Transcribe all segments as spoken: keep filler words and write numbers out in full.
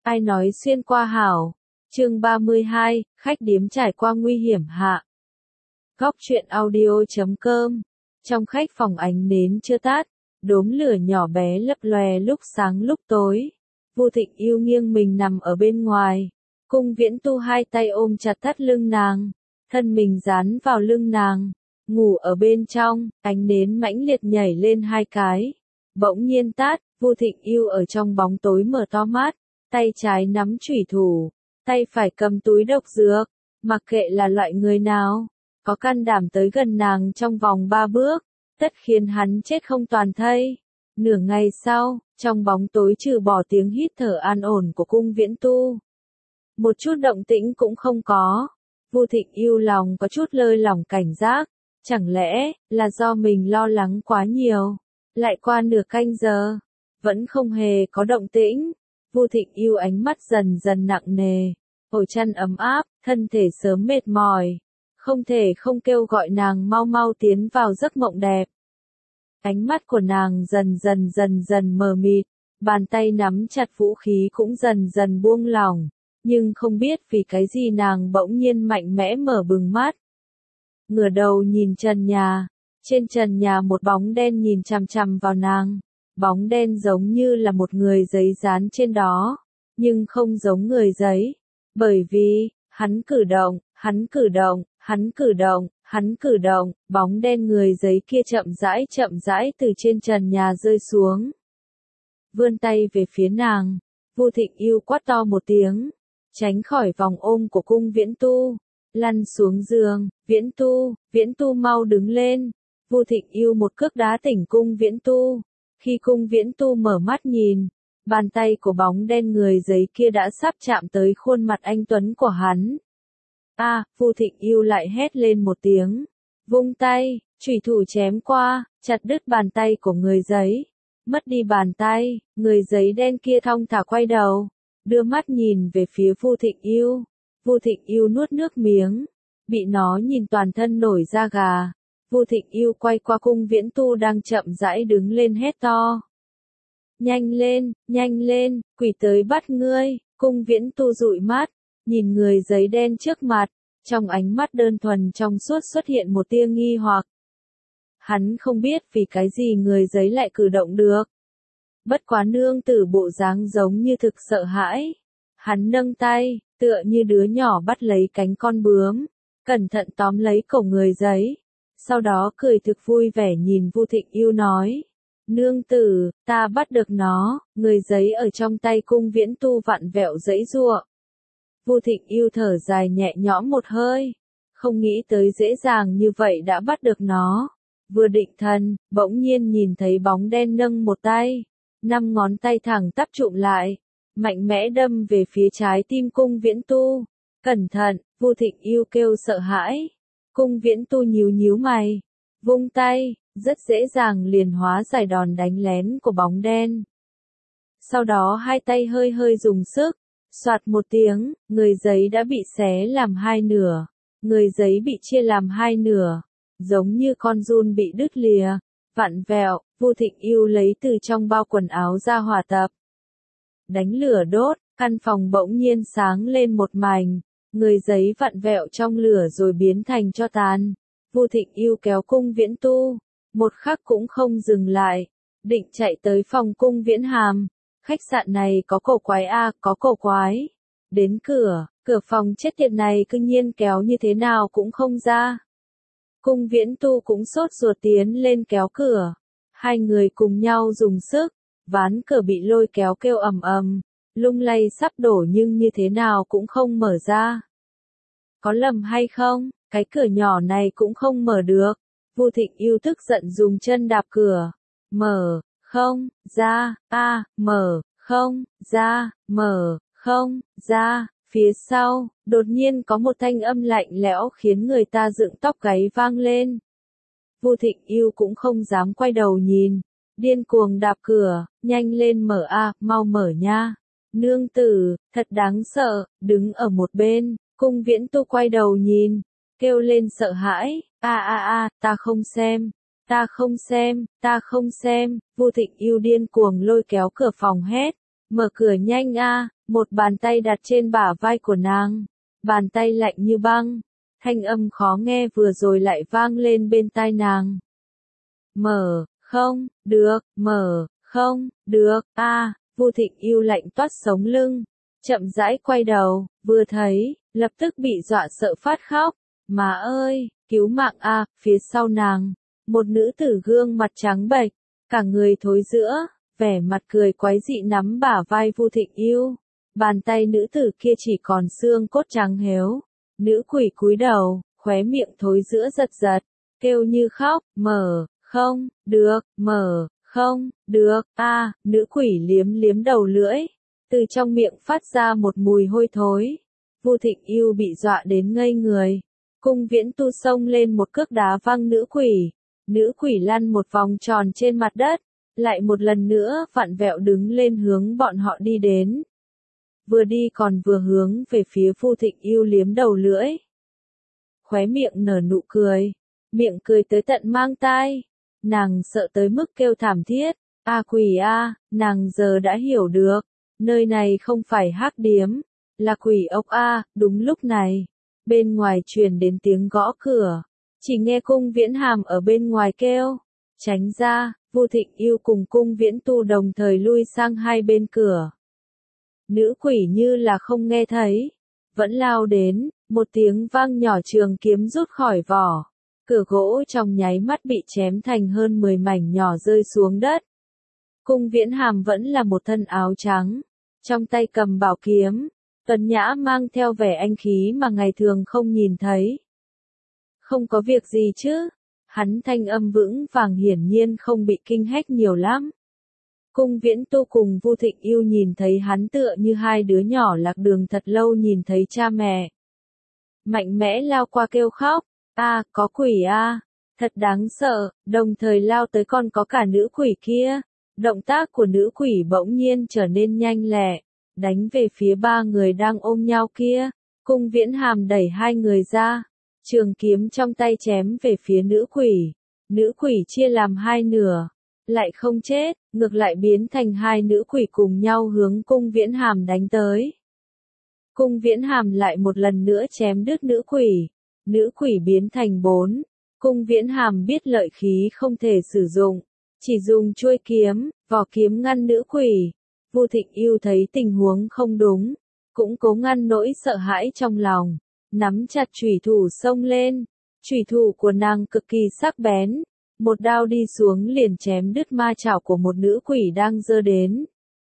Ai nói xuyên qua hảo. Chương ba mươi hai, khách điếm trải qua nguy hiểm hạ. Góc truyện audio chấm com. Trong khách phòng ánh nến chưa tắt, đốm lửa nhỏ bé lấp lòe lúc sáng lúc tối. Vu Thịnh yêu nghiêng mình nằm ở bên ngoài. Cung Viễn Tu hai tay ôm chặt thắt lưng nàng, thân mình dán vào lưng nàng, ngủ ở bên trong, ánh nến mãnh liệt nhảy lên hai cái. Bỗng nhiên tắt, Vu Thịnh yêu ở trong bóng tối mở to mắt, tay trái nắm chủy thủ, tay phải cầm túi độc dược, mặc kệ là loại người nào, có can đảm tới gần nàng trong vòng ba bước, tất khiến hắn chết không toàn thây. Nửa ngày sau, trong bóng tối trừ bỏ tiếng hít thở an ổn của Cung Viễn Tu, một chút động tĩnh cũng không có. Vu Thịnh yêu lòng có chút lơi lỏng cảnh giác, chẳng lẽ là do mình lo lắng quá nhiều. Lại qua nửa canh giờ, vẫn không hề có động tĩnh. Vu Thịnh yêu ánh mắt dần dần nặng nề, ổ chăn ấm áp, thân thể sớm mệt mỏi, không thể không kêu gọi nàng mau mau tiến vào giấc mộng đẹp. Ánh mắt của nàng dần dần dần dần mờ mịt, bàn tay nắm chặt vũ khí cũng dần dần buông lỏng, nhưng không biết vì cái gì nàng bỗng nhiên mạnh mẽ mở bừng mắt. Ngửa đầu nhìn trần nhà, trên trần nhà một bóng đen nhìn chằm chằm vào nàng. Bóng đen giống như là một người giấy dán trên đó, nhưng không giống người giấy, bởi vì, hắn cử động, hắn cử động, hắn cử động, hắn cử động, bóng đen người giấy kia chậm rãi chậm rãi từ trên trần nhà rơi xuống. Vươn tay về phía nàng, Vu Thịnh yêu quát to một tiếng, tránh khỏi vòng ôm của Cung Viễn Tu, lăn xuống giường. Viễn Tu, Viễn Tu mau đứng lên. Vu Thịnh yêu một cước đá tỉnh Cung Viễn Tu. Khi Cung Viễn Tu mở mắt nhìn, bàn tay của bóng đen người giấy kia đã sắp chạm tới khuôn mặt anh tuấn của hắn. A, à, Vu Thịnh yêu lại hét lên một tiếng, vung tay, chủy thủ chém qua, chặt đứt bàn tay của người giấy. Mất đi bàn tay, người giấy đen kia thong thả quay đầu, đưa mắt nhìn về phía Vu Thịnh yêu. Vu Thịnh yêu nuốt nước miếng, bị nó nhìn toàn thân nổi da gà. Vu Thịnh yêu quay qua Cung Viễn Tu đang chậm rãi đứng lên hét to. Nhanh lên, nhanh lên, quỷ tới bắt ngươi. Cung Viễn Tu dụi mắt, nhìn người giấy đen trước mặt, trong ánh mắt đơn thuần trong suốt xuất hiện một tia nghi hoặc. Hắn không biết vì cái gì người giấy lại cử động được. Bất quá nương tử bộ dáng giống như thực sợ hãi. Hắn nâng tay, tựa như đứa nhỏ bắt lấy cánh con bướm, cẩn thận tóm lấy cổ người giấy. Sau đó cười thực vui vẻ nhìn Vu Thịnh yêu nói. Nương tử, ta bắt được nó. Người giấy ở trong tay Cung Viễn Tu vặn vẹo giãy giụa. Vu Thịnh yêu thở dài nhẹ nhõm một hơi. Không nghĩ tới dễ dàng như vậy đã bắt được nó. Vừa định thần, bỗng nhiên nhìn thấy bóng đen nâng một tay. Năm ngón tay thẳng tắp chụm lại. Mạnh mẽ đâm về phía trái tim Cung Viễn Tu. Cẩn thận, Vu Thịnh yêu kêu sợ hãi. Cung Viễn Tu nhíu nhíu mày, vung tay, rất dễ dàng liền hóa giải đòn đánh lén của bóng đen. Sau đó hai tay hơi hơi dùng sức, soạt một tiếng, người giấy đã bị xé làm hai nửa. Người giấy bị chia làm hai nửa, giống như con giun bị đứt lìa, vặn vẹo. Vu Thịnh yêu lấy từ trong bao quần áo ra hỏa tập. Đánh lửa đốt, căn phòng bỗng nhiên sáng lên một mảnh. Người giấy vặn vẹo trong lửa rồi biến thành tro tàn. Vu Thịnh yêu kéo Cung Viễn Tu, một khắc cũng không dừng lại, định chạy tới phòng Cung Viễn Hàm. Khách sạn này có cổ quái a, à, có cổ quái. Đến cửa, cửa phòng chết tiệt này cư nhiên kéo như thế nào cũng không ra. Cung Viễn Tu cũng sốt ruột tiến lên kéo cửa. Hai người cùng nhau dùng sức, ván cửa bị lôi kéo kêu ầm ầm. Lung lay sắp đổ nhưng như thế nào cũng không mở ra. Có lầm hay không, cái cửa nhỏ này cũng không mở được. Vu Thịnh yêu tức giận dùng chân đạp cửa. Mở, không, ra, a, à, mở, không, ra, mở, không, ra. Phía sau, đột nhiên có một thanh âm lạnh lẽo khiến người ta dựng tóc gáy vang lên. Vu Thịnh yêu cũng không dám quay đầu nhìn. Điên cuồng đạp cửa, nhanh lên mở a, à, mau mở nha. Nương tử, thật đáng sợ, đứng ở một bên, Cung Viễn Tu quay đầu nhìn, kêu lên sợ hãi, a a a, ta không xem, ta không xem, ta không xem. Vu Thịnh yêu điên cuồng lôi kéo cửa phòng hét, mở cửa nhanh a, một bàn tay đặt trên bả vai của nàng, bàn tay lạnh như băng, thanh âm khó nghe vừa rồi lại vang lên bên tai nàng. Mở, không, được, mở, không, được, a, Vu Thịnh Yêu lạnh toát sống lưng, chậm rãi quay đầu, vừa thấy, lập tức bị dọa sợ phát khóc, má ơi, cứu mạng a, phía sau nàng, một nữ tử gương mặt trắng bệch, cả người thối rữa, vẻ mặt cười quái dị nắm bả vai Vu Thịnh Yêu, bàn tay nữ tử kia chỉ còn xương cốt trắng héo, nữ quỷ cúi đầu, khóe miệng thối rữa giật giật, kêu như khóc, mở, không, được, mở, không, được, a, nữ quỷ liếm liếm đầu lưỡi, từ trong miệng phát ra một mùi hôi thối. Vu Thịnh Yêu bị dọa đến ngây người. Cung Viễn Tu xông lên một cước đá văng nữ quỷ. Nữ quỷ lăn một vòng tròn trên mặt đất, lại một lần nữa vặn vẹo đứng lên hướng bọn họ đi đến. Vừa đi còn vừa hướng về phía Vu Thịnh Yêu liếm đầu lưỡi. Khóe miệng nở nụ cười, miệng cười tới tận mang tai. Nàng sợ tới mức kêu thảm thiết, a quỷ a, nàng giờ đã hiểu được, nơi này không phải hắc điếm, là quỷ ốc a. Đúng lúc này, bên ngoài truyền đến tiếng gõ cửa, chỉ nghe Cung Viễn Hàm ở bên ngoài kêu, tránh ra. Vu Thịnh Yêu cùng Cung Viễn Tu đồng thời lui sang hai bên cửa. Nữ quỷ như là không nghe thấy, vẫn lao đến, một tiếng vang nhỏ, trường kiếm rút khỏi vỏ. Cửa gỗ trong nháy mắt bị chém thành hơn mười mảnh nhỏ rơi xuống đất. Cung Viễn Hàm vẫn là một thân áo trắng, trong tay cầm bảo kiếm, tuấn nhã mang theo vẻ anh khí mà ngày thường không nhìn thấy. Không có việc gì chứ? Hắn thanh âm vững vàng hiển nhiên không bị kinh hách nhiều lắm. Cung Viễn Tu cùng Vu Thịnh Yêu nhìn thấy hắn tựa như hai đứa nhỏ lạc đường thật lâu nhìn thấy cha mẹ. Mạnh mẽ lao qua kêu khóc, a, có quỷ a, thật đáng sợ, đồng thời lao tới còn có cả nữ quỷ kia. Động tác của nữ quỷ bỗng nhiên trở nên nhanh lẹ, đánh về phía ba người đang ôm nhau kia. Cung Viễn Hàm đẩy hai người ra, trường kiếm trong tay chém về phía nữ quỷ. Nữ quỷ chia làm hai nửa, lại không chết, ngược lại biến thành hai nữ quỷ cùng nhau hướng Cung Viễn Hàm đánh tới. Cung Viễn Hàm lại một lần nữa chém đứt nữ quỷ, nữ quỷ biến thành bốn. Cung Viễn Hàm biết lợi khí không thể sử dụng, chỉ dùng chuôi kiếm, vỏ kiếm ngăn nữ quỷ. Vu Thịnh Yêu thấy tình huống không đúng, cũng cố ngăn nỗi sợ hãi trong lòng, nắm chặt chủy thủ xông lên. Chủy thủ của nàng cực kỳ sắc bén, một đao đi xuống liền chém đứt ma chảo của một nữ quỷ đang giơ đến.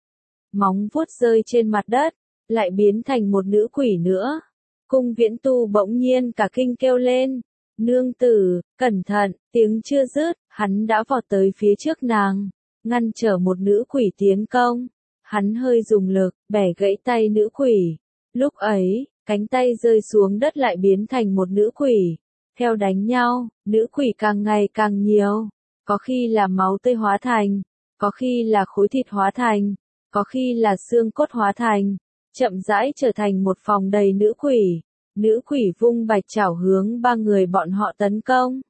Móng vuốt rơi trên mặt đất, lại biến thành một nữ quỷ nữa. Cung Viễn Tu bỗng nhiên cả kinh kêu lên, nương tử, cẩn thận, tiếng chưa dứt, hắn đã vọt tới phía trước nàng, ngăn trở một nữ quỷ tiến công. Hắn hơi dùng lực, bẻ gãy tay nữ quỷ. Lúc ấy, cánh tay rơi xuống đất lại biến thành một nữ quỷ. Theo đánh nhau, nữ quỷ càng ngày càng nhiều. Có khi là máu tươi hóa thành, có khi là khối thịt hóa thành, có khi là xương cốt hóa thành. Chậm rãi trở thành một phòng đầy nữ quỷ. Nữ quỷ vung bạch chảo hướng ba người bọn họ tấn công.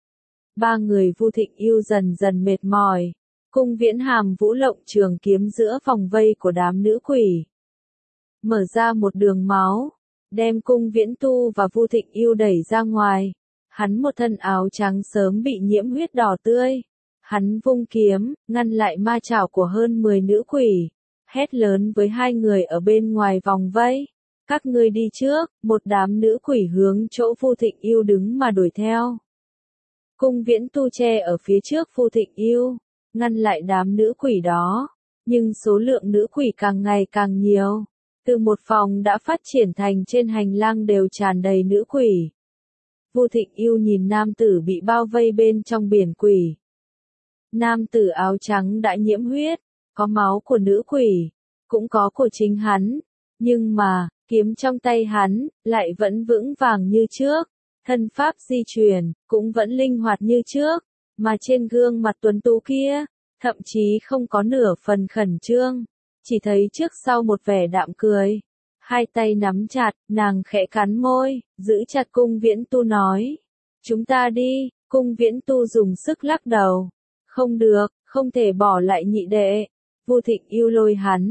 Ba người Vu Thịnh Yêu dần dần mệt mỏi. Cung Viễn Hàm vũ lộng trường kiếm giữa vòng vây của đám nữ quỷ, mở ra một đường máu, đem Cung Viễn Tu và Vu Thịnh Yêu đẩy ra ngoài. Hắn một thân áo trắng sớm bị nhiễm huyết đỏ tươi. Hắn vung kiếm, ngăn lại ma chảo của hơn mười nữ quỷ, hét lớn với hai người ở bên ngoài vòng vây. Các ngươi đi trước, một đám nữ quỷ hướng chỗ Vu Thịnh Yêu đứng mà đuổi theo. Cung Viễn Tu che ở phía trước Vu Thịnh Yêu, ngăn lại đám nữ quỷ đó, nhưng số lượng nữ quỷ càng ngày càng nhiều. Từ một phòng đã phát triển thành trên hành lang đều tràn đầy nữ quỷ. Vu Thịnh Yêu nhìn nam tử bị bao vây bên trong biển quỷ. Nam tử áo trắng đã nhiễm huyết, có máu của nữ quỷ, cũng có của chính hắn, nhưng mà, kiếm trong tay hắn, lại vẫn vững vàng như trước, thân pháp di chuyển, cũng vẫn linh hoạt như trước, mà trên gương mặt tuấn tú kia, thậm chí không có nửa phần khẩn trương, chỉ thấy trước sau một vẻ đạm cười. Hai tay nắm chặt, nàng khẽ cắn môi, giữ chặt Cung Viễn Tu nói. Chúng ta đi. Cung Viễn Tu dùng sức lắc đầu. Không được, không thể bỏ lại nhị đệ. Vu Thịnh Yêu lôi hắn,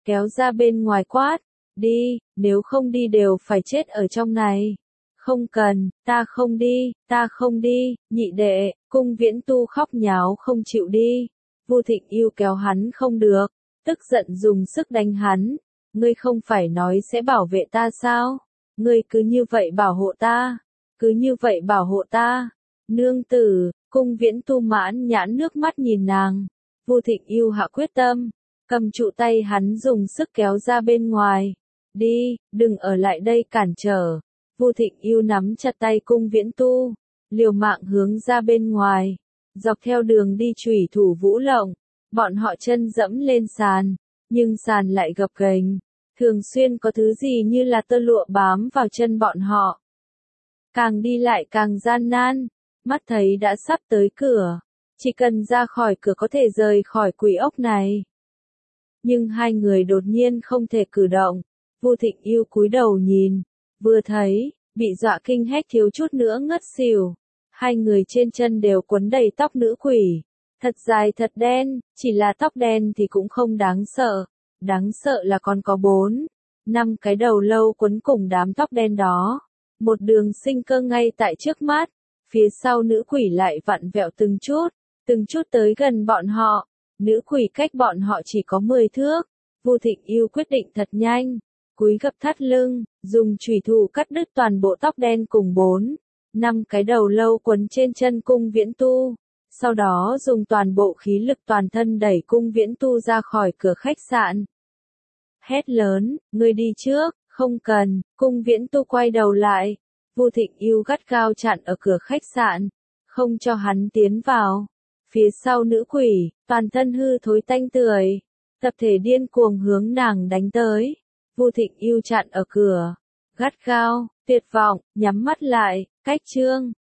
kéo ra bên ngoài quát, đi, nếu không đi đều phải chết ở trong này. Không cần, ta không đi, ta không đi, nhị đệ, Cung Viễn Tu khóc nháo không chịu đi. Vu Thịnh Yêu kéo hắn không được, tức giận dùng sức đánh hắn. Ngươi không phải nói sẽ bảo vệ ta sao? Ngươi cứ như vậy bảo hộ ta, cứ như vậy bảo hộ ta. Nương tử, Cung Viễn Tu mãn nhãn nước mắt nhìn nàng. Vu Thịnh Yêu hạ quyết tâm, cầm trụ tay hắn dùng sức kéo ra bên ngoài. Đi, đừng ở lại đây cản trở. Vu Thịnh Yêu nắm chặt tay Cung Viễn Tu, liều mạng hướng ra bên ngoài. Dọc theo đường đi chủy thủ vũ lộng, bọn họ chân dẫm lên sàn, nhưng sàn lại gập ghềnh, thường xuyên có thứ gì như là tơ lụa bám vào chân bọn họ. Càng đi lại càng gian nan, mắt thấy đã sắp tới cửa, chỉ cần ra khỏi cửa có thể rời khỏi quỷ ốc này. Nhưng hai người đột nhiên không thể cử động. Vu Thịnh Yêu cúi đầu nhìn, vừa thấy, bị dọa kinh hét thiếu chút nữa ngất xỉu. Hai người trên chân đều quấn đầy tóc nữ quỷ, thật dài thật đen, chỉ là tóc đen thì cũng không đáng sợ, đáng sợ là còn có bốn, năm cái đầu lâu quấn cùng đám tóc đen đó. Một đường sinh cơ ngay tại trước mắt, phía sau nữ quỷ lại vặn vẹo từng chút, từng chút tới gần bọn họ. Nữ quỷ cách bọn họ chỉ có mười thước. Vu Thịnh Yêu quyết định thật nhanh, cúi gập thắt lưng, dùng chủy thủ cắt đứt toàn bộ tóc đen cùng bốn, năm cái đầu lâu quấn trên chân Cung Viễn Tu. Sau đó dùng toàn bộ khí lực toàn thân đẩy Cung Viễn Tu ra khỏi cửa khách sạn. Hét lớn, ngươi đi trước, không cần. Cung Viễn Tu quay đầu lại. Vu Thịnh Yêu gắt gao chặn ở cửa khách sạn, không cho hắn tiến vào. Phía sau nữ quỷ, toàn thân hư thối tanh tưởi, tập thể điên cuồng hướng nàng đánh tới. Vu Thịnh Yêu chặn ở cửa, gắt gao, tuyệt vọng, nhắm mắt lại, cách chương.